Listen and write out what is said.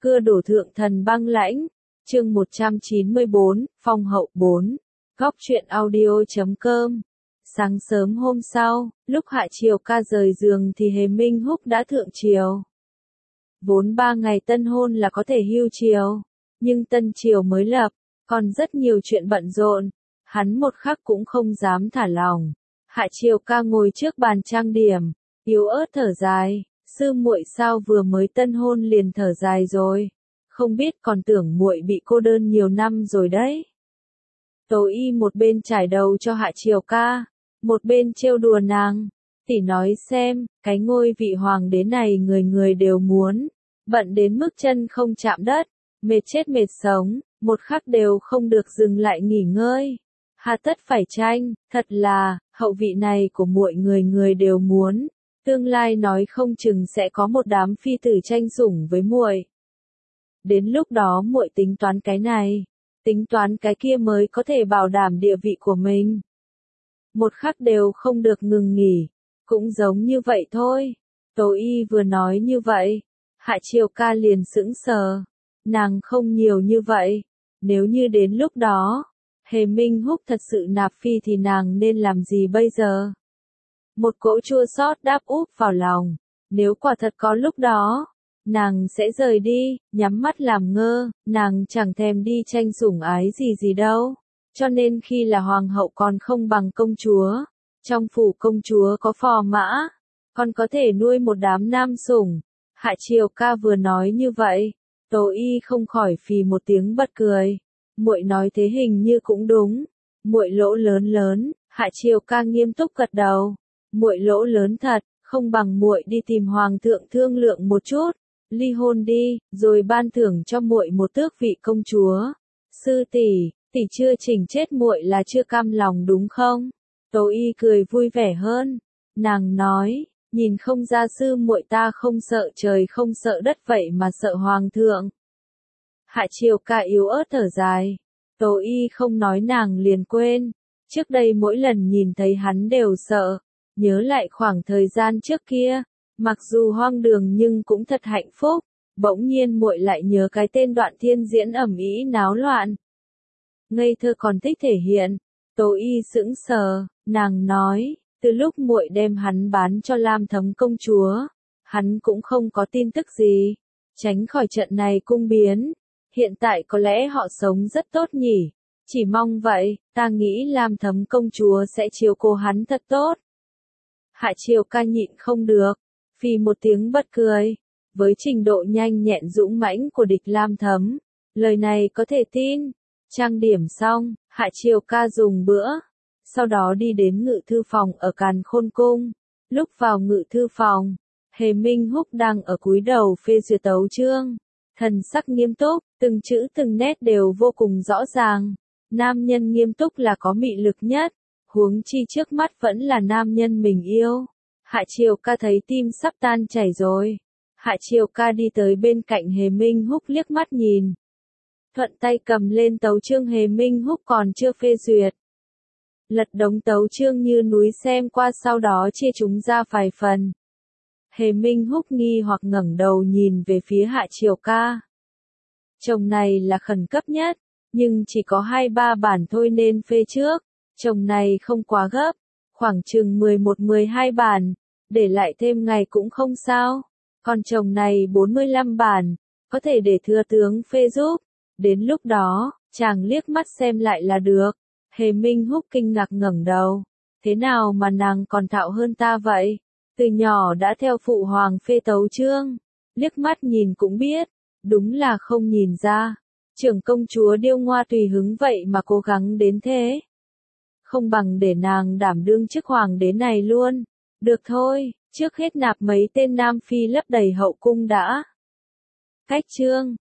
Cưa đổ thượng thần băng lãnh, chương 194, phong hậu 4, góc truyện audio.com. Sáng sớm hôm sau, lúc Hạ Triều Ca rời giường thì Hề Minh Húc đã thượng triều. Vốn 3 ngày tân hôn là có thể hưu triều, nhưng tân triều mới lập, còn rất nhiều chuyện bận rộn, hắn một khắc cũng không dám thả lỏng. Hạ Triều Ca ngồi trước bàn trang điểm, yếu ớt thở dài. Sư muội sao vừa mới tân hôn liền thở dài rồi, không biết còn tưởng muội bị cô đơn nhiều năm rồi đấy. Tố Y một bên trải đầu cho Hạ Triều Ca, một bên trêu đùa nàng, tỷ nói xem, cái ngôi vị hoàng đế này người người đều muốn, bận đến mức chân không chạm đất, mệt chết mệt sống, một khắc đều không được dừng lại nghỉ ngơi. Hà tất phải tranh, thật là, hậu vị này của muội người người đều muốn. Tương lai nói không chừng sẽ có một đám phi tử tranh sủng với muội. Đến lúc đó muội tính toán cái này, tính toán cái kia mới có thể bảo đảm địa vị của mình. Một khắc đều không được ngừng nghỉ, cũng giống như vậy thôi. Tố Y vừa nói như vậy, Hạ Triều Ca liền sững sờ. Nàng không nhiều như vậy, nếu như đến lúc đó, Hề Minh Húc thật sự nạp phi thì nàng nên làm gì bây giờ? Một cỗ chua xót đáp úp vào lòng, nếu quả thật có lúc đó, nàng sẽ rời đi, nhắm mắt làm ngơ, nàng chẳng thèm đi tranh sủng ái gì đâu, cho nên khi là hoàng hậu còn không bằng công chúa, trong phủ công chúa có phò mã, còn có thể nuôi một đám nam sủng. Hạ Triều Ca vừa nói như vậy, Tố Y không khỏi phì một tiếng bật cười, muội nói thế hình như cũng đúng, muội lỗ lớn, Hạ Triều Ca nghiêm túc gật đầu. Muội lỗ lớn thật, không bằng muội đi tìm hoàng thượng thương lượng một chút, ly hôn đi, rồi ban thưởng cho muội một tước vị công chúa. Sư tỷ, tỷ chưa chỉnh chết muội là chưa cam lòng đúng không? Tố Y cười vui vẻ hơn, nàng nói, nhìn không ra sư muội ta không sợ trời không sợ đất vậy mà sợ hoàng thượng. Hạ Triều Ca yếu ớt thở dài, Tố Y không nói nàng liền quên, trước đây mỗi lần nhìn thấy hắn đều sợ. Nhớ lại khoảng thời gian trước kia, mặc dù hoang đường nhưng cũng thật hạnh phúc, bỗng nhiên muội lại nhớ cái tên Đoạn Thiên Diễn ầm ĩ náo loạn. Ngây thơ còn thích thể hiện, Tố Y sững sờ, nàng nói, từ lúc muội đem hắn bán cho Lam Thấm công chúa, hắn cũng không có tin tức gì, tránh khỏi trận này cung biến, hiện tại có lẽ họ sống rất tốt nhỉ, chỉ mong vậy, ta nghĩ Lam Thấm công chúa sẽ chiếu cố hắn thật tốt. Hạ Triều Ca nhịn không được, phì một tiếng bật cười, với trình độ nhanh nhẹn dũng mãnh của địch Lam Thấm, lời này có thể tin. Trang điểm xong, Hạ Triều Ca dùng bữa, sau đó đi đến ngự thư phòng ở Càn Khôn Cung. Lúc vào ngự thư phòng, Hề Minh Húc đang ở cúi đầu phê duyệt tấu chương, thần sắc nghiêm túc, từng chữ từng nét đều vô cùng rõ ràng. Nam nhân nghiêm túc là có mị lực nhất. Huống chi trước mắt vẫn là nam nhân mình yêu. Hạ Triều Ca thấy tim sắp tan chảy rồi. Hạ Triều Ca đi tới bên cạnh Hề Minh Húc liếc mắt nhìn. Thuận tay cầm lên tấu chương Hề Minh Húc còn chưa phê duyệt. Lật đống tấu chương như núi xem qua sau đó chia chúng ra vài phần. Hề Minh Húc nghi hoặc ngẩng đầu nhìn về phía Hạ Triều Ca. Chồng này là khẩn cấp nhất, nhưng chỉ có 2-3 bản thôi nên phê trước. Chồng này không quá gấp, khoảng chừng 11-12 bản, để lại thêm ngày cũng không sao. Còn chồng này 45 bản, có thể để thừa tướng phê giúp. Đến lúc đó, chàng liếc mắt xem lại là được. Hề Minh Húc kinh ngạc ngẩng đầu. Thế nào mà nàng còn thạo hơn ta vậy? Từ nhỏ đã theo phụ hoàng phê tấu chương. Liếc mắt nhìn cũng biết. Đúng là không nhìn ra. Trưởng công chúa điêu ngoa tùy hứng vậy mà cố gắng đến thế. Không bằng để nàng đảm đương chức hoàng đế này luôn. Được thôi, trước hết nạp mấy tên nam phi lấp đầy hậu cung đã. Cách chương